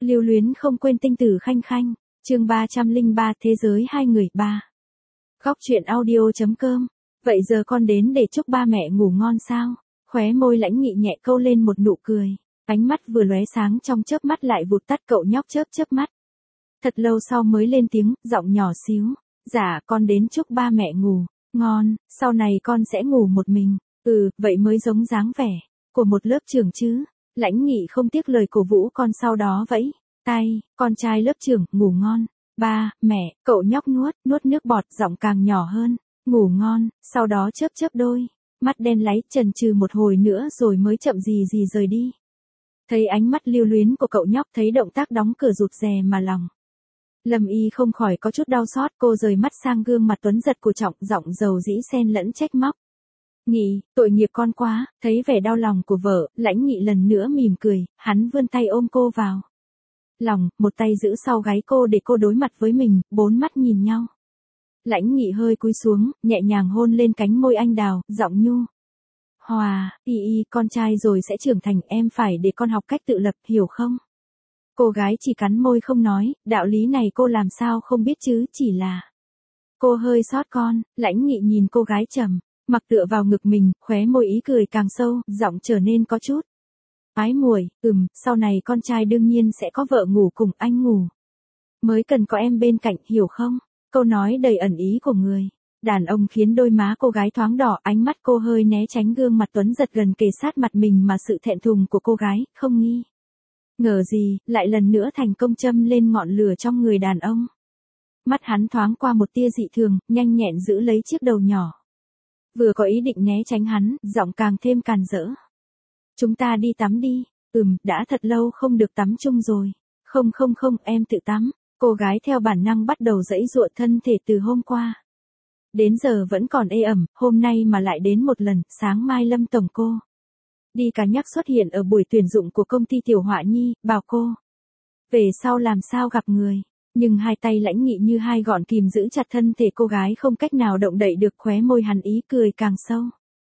Lưu luyến không quên tinh tử khanh khanh. Chương 303 Thế giới hai người 3. Góc truyện audio.com. Vậy giờ con đến để chúc ba mẹ ngủ ngon sao? Khóe môi Lãnh Nghị nhẹ câu lên một nụ cười. Ánh mắt vừa lóe sáng trong chớp mắt lại vụt tắt, cậu nhóc chớp chớp mắt. Thật lâu sau mới lên tiếng, giọng nhỏ xíu. Dạ, con đến chúc ba mẹ ngủ ngon, sau này con sẽ ngủ một mình. Vậy mới giống dáng vẻ của một lớp trưởng chứ. Lãnh Nghị không tiếc lời cổ vũ con, sau đó vẫy tay, con trai lớp trưởng, ngủ ngon. Ba, mẹ, cậu nhóc nuốt nước bọt, giọng càng nhỏ hơn. Ngủ ngon, sau đó chớp chớp đôi mắt đen láy, chần chừ một hồi nữa rồi mới chậm gì gì rời đi. Thấy ánh mắt lưu luyến của cậu nhóc, thấy động tác đóng cửa rụt rè mà lòng Lâm Y không khỏi có chút đau xót, cô rời mắt sang gương mặt tuấn giật của Trọng, giọng dầu dĩ xen lẫn trách móc. Nghị, tội nghiệp con quá. Thấy vẻ đau lòng của vợ, Lãnh Nghị lần nữa mỉm cười, hắn vươn tay ôm cô vào lòng, một tay giữ sau gáy cô để cô đối mặt với mình, bốn mắt nhìn nhau. Lãnh Nghị hơi cúi xuống, nhẹ nhàng hôn lên cánh môi anh đào, giọng nhu hòa, con trai rồi sẽ trưởng thành, em phải để con học cách tự lập, hiểu không? Cô gái chỉ cắn môi không nói, đạo lý này cô làm sao không biết chứ, chỉ là cô hơi xót con. Lãnh Nghị nhìn cô gái trầm mặc tựa vào ngực mình, khóe môi ý cười càng sâu, giọng trở nên có chút ái muội. Sau này con trai đương nhiên sẽ có vợ ngủ cùng anh ngủ, mới cần có em bên cạnh, hiểu không? Câu nói đầy ẩn ý của người đàn ông khiến đôi má cô gái thoáng đỏ, ánh mắt cô hơi né tránh gương mặt tuấn giật gần kề sát mặt mình mà sự thẹn thùng của cô gái không ngờ gì lại lần nữa thành công châm lên ngọn lửa trong người đàn ông. Mắt hắn thoáng qua một tia dị thường, nhanh nhẹn giữ lấy chiếc đầu nhỏ. Vừa có ý định né tránh hắn, giọng càng thêm càn rỡ. Chúng ta đi tắm đi. Đã thật lâu không được tắm chung rồi. Không, em tự tắm. Cô gái theo bản năng bắt đầu giãy giụa, thân thể từ hôm qua đến giờ vẫn còn ê ẩm, hôm nay mà lại đến một lần. Sáng mai Lâm tổng cô đi cả nhắc xuất hiện ở buổi tuyển dụng của công ty Tiểu Họa Nhi, bảo cô về sau làm sao gặp người. Nhưng hai tay Lãnh Nghị như hai gọn kìm giữ chặt thân thể cô gái, không cách nào động đậy được, khóe môi hắn ý cười càng sâu.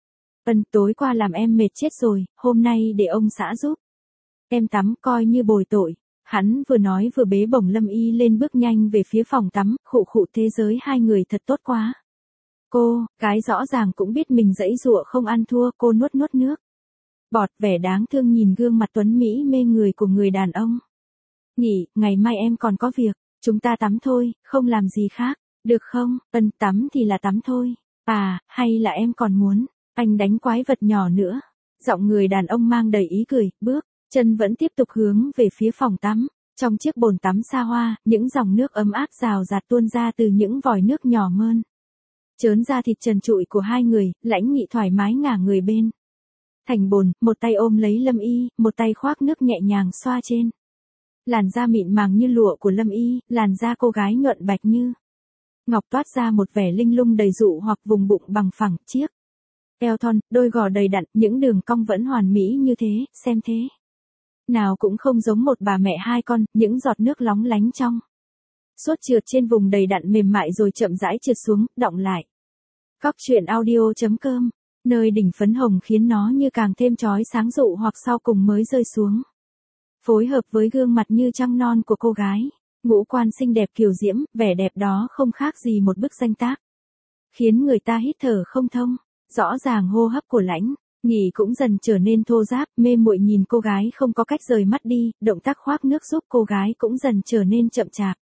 Tối qua làm em mệt chết rồi, hôm nay để ông xã giúp em tắm, coi như bồi tội. Hắn vừa nói vừa bế bổng Lâm Y lên, bước nhanh về phía phòng tắm, khụ, thế giới hai người thật tốt quá. Cô gái rõ ràng cũng biết mình giãy giụa không ăn thua, cô nuốt nước bọt, vẻ đáng thương nhìn gương mặt tuấn mỹ mê người của người đàn ông. Nghị, ngày mai em còn có việc, chúng ta tắm thôi, không làm gì khác, được không? Tắm thì là tắm thôi. Hay là em còn muốn anh đánh quái vật nhỏ nữa? Giọng người đàn ông mang đầy ý cười, bước chân vẫn tiếp tục hướng về phía phòng tắm. Trong chiếc bồn tắm xa hoa, những dòng nước ấm áp rào rạt tuôn ra từ những vòi nước nhỏ mơn trớn da thịt trần trụi của hai người. Lãnh Nghị thoải mái ngả người bên thành bồn, một tay ôm lấy Lâm Y, một tay khoác nước nhẹ nhàng xoa trên làn da mịn màng như lụa của Lâm Y. Làn da cô gái nhuận bạch như ngọc, toát ra một vẻ linh lung đầy dụ hoặc, vùng bụng bằng phẳng, chiếc eo thon, đôi gò đầy đặn, những đường cong vẫn hoàn mỹ như thế, xem thế nào cũng không giống một bà mẹ hai con. Những giọt nước lóng lánh trong suốt trượt trên vùng đầy đặn mềm mại rồi chậm rãi trượt xuống, đọng lại. Góc truyện audio.com. Nơi đỉnh phấn hồng khiến nó như càng thêm chói sáng dụ hoặc, sau cùng mới rơi xuống. Phối hợp với gương mặt như trăng non của cô gái, ngũ quan xinh đẹp kiều diễm, vẻ đẹp đó không khác gì một bức danh tác, khiến người ta hít thở không thông. Rõ ràng hô hấp của Lãnh Nghị cũng dần trở nên thô ráp, mê muội nhìn cô gái không có cách rời mắt đi, động tác khoác nước giúp cô gái cũng dần trở nên chậm chạp.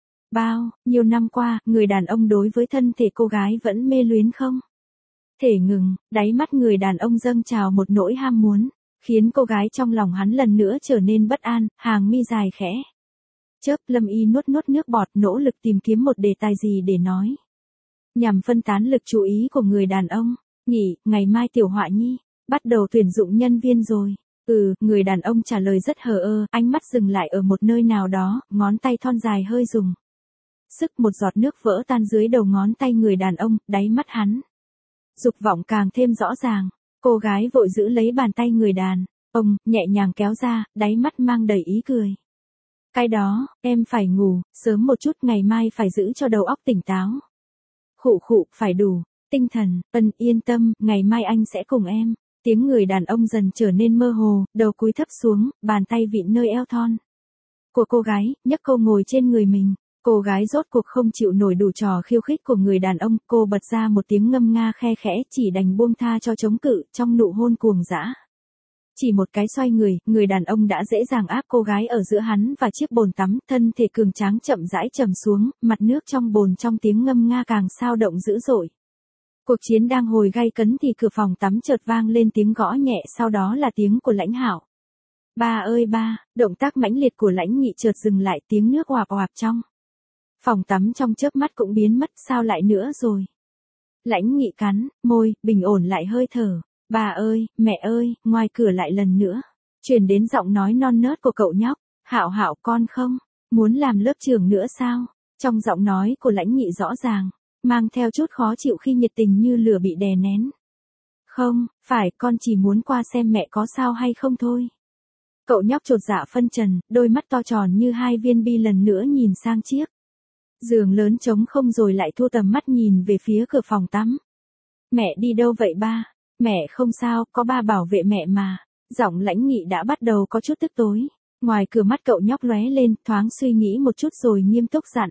Bao nhiêu năm qua, người đàn ông đối với thân thể cô gái vẫn mê luyến không thể ngừng, đáy mắt người đàn ông dâng trào một nỗi ham muốn, khiến cô gái trong lòng hắn lần nữa trở nên bất an. Hàng mi dài khẽ chớp, Lâm Y nuốt nước bọt, nỗ lực tìm kiếm một đề tài gì để nói, nhằm phân tán lực chú ý của người đàn ông. Nghị, ngày mai Tiểu Họa Nhi bắt đầu tuyển dụng nhân viên rồi. Người đàn ông trả lời rất hờ ơ, ánh mắt dừng lại ở một nơi nào đó, ngón tay thon dài hơi dùng sức, một giọt nước vỡ tan dưới đầu ngón tay người đàn ông, đáy mắt hắn dục vọng càng thêm rõ ràng. Cô gái vội giữ lấy bàn tay người đàn ông, nhẹ nhàng kéo ra, đáy mắt mang đầy ý cười. Cái đó, em phải ngủ sớm một chút, ngày mai phải giữ cho đầu óc tỉnh táo. Khụ, phải đủ tinh thần. Yên tâm, ngày mai anh sẽ cùng em. Tiếng người đàn ông dần trở nên mơ hồ, đầu cúi thấp xuống, bàn tay vịn nơi eo thon của cô gái, nhấc cô ngồi trên người mình. Cô gái rốt cuộc không chịu nổi đủ trò khiêu khích của người đàn ông, cô bật ra một tiếng ngâm nga khe khẽ, chỉ đành buông tha cho chống cự, trong nụ hôn cuồng dã. Chỉ một cái xoay người đàn ông đã dễ dàng áp cô gái ở giữa hắn và chiếc bồn tắm, thân thể cường tráng chậm rãi trầm xuống, mặt nước trong bồn trong tiếng ngâm nga càng sao động dữ dội. Cuộc chiến đang hồi gay cấn thì cửa phòng tắm chợt vang lên tiếng gõ nhẹ, sau đó là tiếng của Lãnh Hạo. Ba ơi ba, động tác mãnh liệt của Lãnh Nghị chợt dừng lại, tiếng nước oạp oạp trong phòng tắm trong chớp mắt cũng biến mất, sao lại nữa rồi? Lãnh Nghị cắn môi, bình ổn lại hơi thở. Bà ơi, mẹ ơi, ngoài cửa lại lần nữa truyền đến giọng nói non nớt của cậu nhóc. Hạo Hạo, con không muốn làm lớp trưởng nữa sao? Trong giọng nói của Lãnh Nghị rõ ràng mang theo chút khó chịu khi nhiệt tình như lửa bị đè nén. Không, phải, con chỉ muốn qua xem mẹ có sao hay không thôi. Cậu nhóc chột dạ phân trần, đôi mắt to tròn như hai viên bi lần nữa nhìn sang chiếc giường lớn trống không rồi lại thu tầm mắt nhìn về phía cửa phòng tắm. Mẹ đi đâu vậy ba? Mẹ không sao, có ba bảo vệ mẹ mà. Giọng Lãnh Nghị đã bắt đầu có chút tức tối. Ngoài cửa mắt cậu nhóc lóe lên, thoáng suy nghĩ một chút rồi nghiêm túc dặn.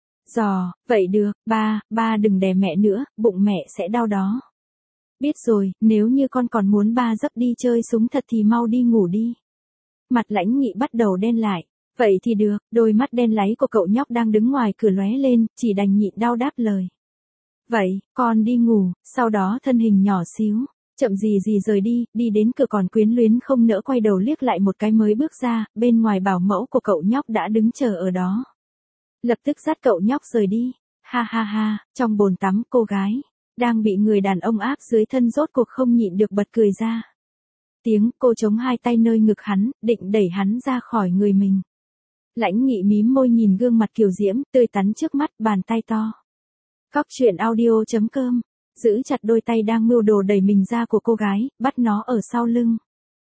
Vậy được, ba đừng đè mẹ nữa, bụng mẹ sẽ đau đó. Biết rồi, nếu như con còn muốn ba dấp đi chơi súng thật thì mau đi ngủ đi. Mặt Lãnh Nghị bắt đầu đen lại. Vậy thì được, đôi mắt đen láy của cậu nhóc đang đứng ngoài cửa lóe lên, chỉ đành nhịn đau đáp lời. Vậy, con đi ngủ, sau đó thân hình nhỏ xíu, chậm gì rời đi đến cửa còn quyến luyến không nỡ quay đầu liếc lại một cái mới bước ra, bên ngoài bảo mẫu của cậu nhóc đã đứng chờ ở đó. Lập tức dắt cậu nhóc rời đi. Ha ha ha, trong bồn tắm cô gái đang bị người đàn ông áp dưới thân rốt cuộc không nhịn được bật cười ra. Tiếng cô chống hai tay nơi ngực hắn, định đẩy hắn ra khỏi người mình. Lãnh Nghị mím môi nhìn gương mặt kiều diễm, tươi tắn trước mắt, bàn tay to. Góc truyện audio.com, giữ chặt đôi tay đang mưu đồ đẩy mình ra của cô gái, bắt nó ở sau lưng.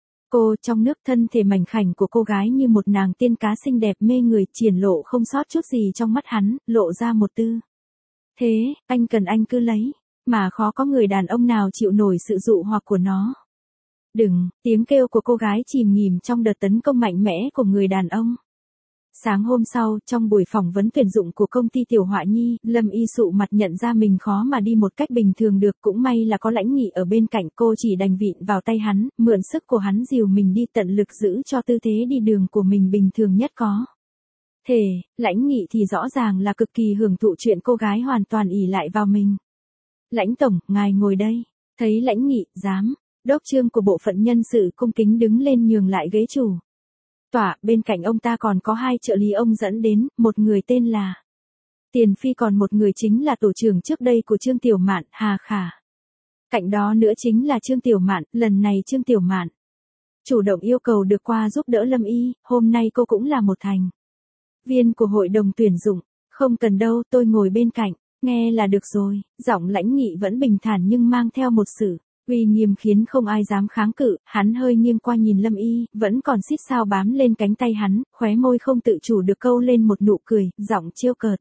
Cô trong nước, thân thể mảnh khảnh của cô gái như một nàng tiên cá xinh đẹp mê người, triển lộ không sót chút gì trong mắt hắn, lộ ra một tư. Thế, anh cần anh cứ lấy, mà khó có người đàn ông nào chịu nổi sự dụ hoặc của nó. Đừng, tiếng kêu của cô gái chìm nghỉm trong đợt tấn công mạnh mẽ của người đàn ông. Sáng hôm sau, trong buổi phỏng vấn tuyển dụng của công ty Tiểu Họa Nhi, Lâm Y sụ mặt nhận ra mình khó mà đi một cách bình thường được, cũng may là có Lãnh Nghị ở bên cạnh, cô chỉ đành vịn vào tay hắn, mượn sức của hắn dìu mình đi, tận lực giữ cho tư thế đi đường của mình bình thường nhất có thể. Lãnh Nghị thì rõ ràng là cực kỳ hưởng thụ chuyện cô gái hoàn toàn ỷ lại vào mình. Lãnh tổng, ngài ngồi đây. Thấy Lãnh Nghị, giám đốc Trương của bộ phận nhân sự cung kính đứng lên nhường lại ghế chủ tọa, bên cạnh ông ta còn có hai trợ lý ông dẫn đến, một người tên là Tiền Phi, còn một người chính là tổ trưởng trước đây của Trương Tiểu Mạn, Hà Khả. Cạnh đó nữa chính là Trương Tiểu Mạn, lần này Trương Tiểu Mạn chủ động yêu cầu được qua giúp đỡ Lâm Y, hôm nay cô cũng là một thành viên của hội đồng tuyển dụng. Không cần đâu, tôi ngồi bên cạnh, nghe là được rồi. Giọng Lãnh Nghị vẫn bình thản nhưng mang theo một sự uy nghiêm khiến không ai dám kháng cự. Hắn hơi nghiêng qua nhìn Lâm Y, vẫn còn xít sao bám lên cánh tay hắn, khóe môi không tự chủ được câu lên một nụ cười, giọng trêu cợt.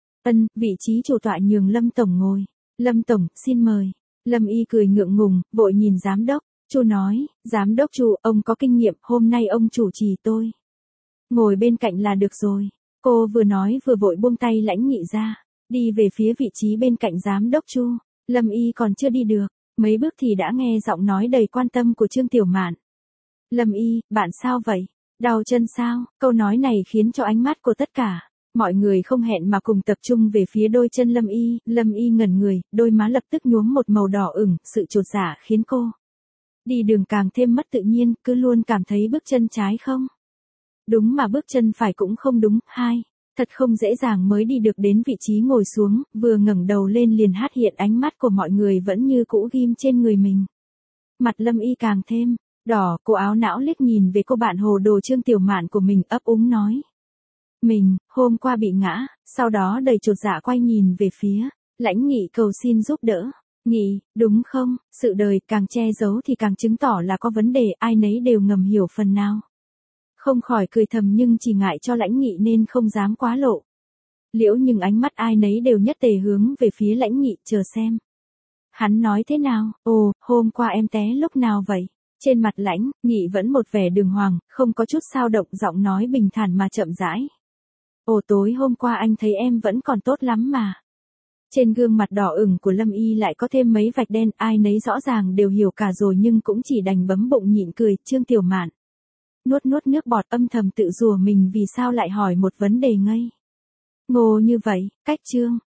Vị trí chủ tọa nhường Lâm tổng ngồi. Lâm tổng, xin mời. Lâm Y cười ngượng ngùng, vội nhìn giám đốc. Chu nói, giám đốc Chu, ông có kinh nghiệm, hôm nay ông chủ trì tôi ngồi bên cạnh là được rồi. Cô vừa nói vừa vội buông tay Lãnh Nghị ra, đi về phía vị trí bên cạnh giám đốc Chu. Lâm Y còn chưa đi được mấy bước thì đã nghe giọng nói đầy quan tâm của Trương Tiểu Mạn. Lâm Y, bạn sao vậy? Đau chân sao? Câu nói này khiến cho ánh mắt của tất cả mọi người không hẹn mà cùng tập trung về phía đôi chân Lâm Y. Lâm Y ngẩn người, đôi má lập tức nhuốm một màu đỏ ửng, sự chột dạ khiến cô đi đường càng thêm mất tự nhiên, cứ luôn cảm thấy bước chân trái không đúng mà bước chân phải cũng không đúng. Thật không dễ dàng mới đi được đến vị trí ngồi xuống, vừa ngẩng đầu lên liền phát hiện ánh mắt của mọi người vẫn như cũ ghim trên người mình. Mặt Lâm Y càng thêm đỏ, cô áo não liếc nhìn về cô bạn hồ đồ Trương Tiểu Mạn của mình, ấp úng nói. Mình, hôm qua bị ngã, sau đó đầy chột dạ quay nhìn về phía Lãnh Nghị cầu xin giúp đỡ. Nghị, đúng không, sự đời càng che giấu thì càng chứng tỏ là có vấn đề, ai nấy đều ngầm hiểu phần nào. Không khỏi cười thầm nhưng chỉ ngại cho Lãnh Nghị nên không dám quá lộ liễu, nhưng ánh mắt ai nấy đều nhất tề hướng về phía Lãnh Nghị, chờ xem hắn nói thế nào. Ồ, hôm qua em té lúc nào vậy? Trên mặt Lãnh Nghị vẫn một vẻ đường hoàng, không có chút sao động, giọng nói bình thản mà chậm rãi. Ồ, tối hôm qua anh thấy em vẫn còn tốt lắm mà. Trên gương mặt đỏ ửng của Lâm Y lại có thêm mấy vạch đen, ai nấy rõ ràng đều hiểu cả rồi nhưng cũng chỉ đành bấm bụng nhịn cười. Trương Tiểu Mạn nuốt nuốt nước bọt, âm thầm tự rủa mình vì sao lại hỏi một vấn đề ngây ngô như vậy. Cách Trương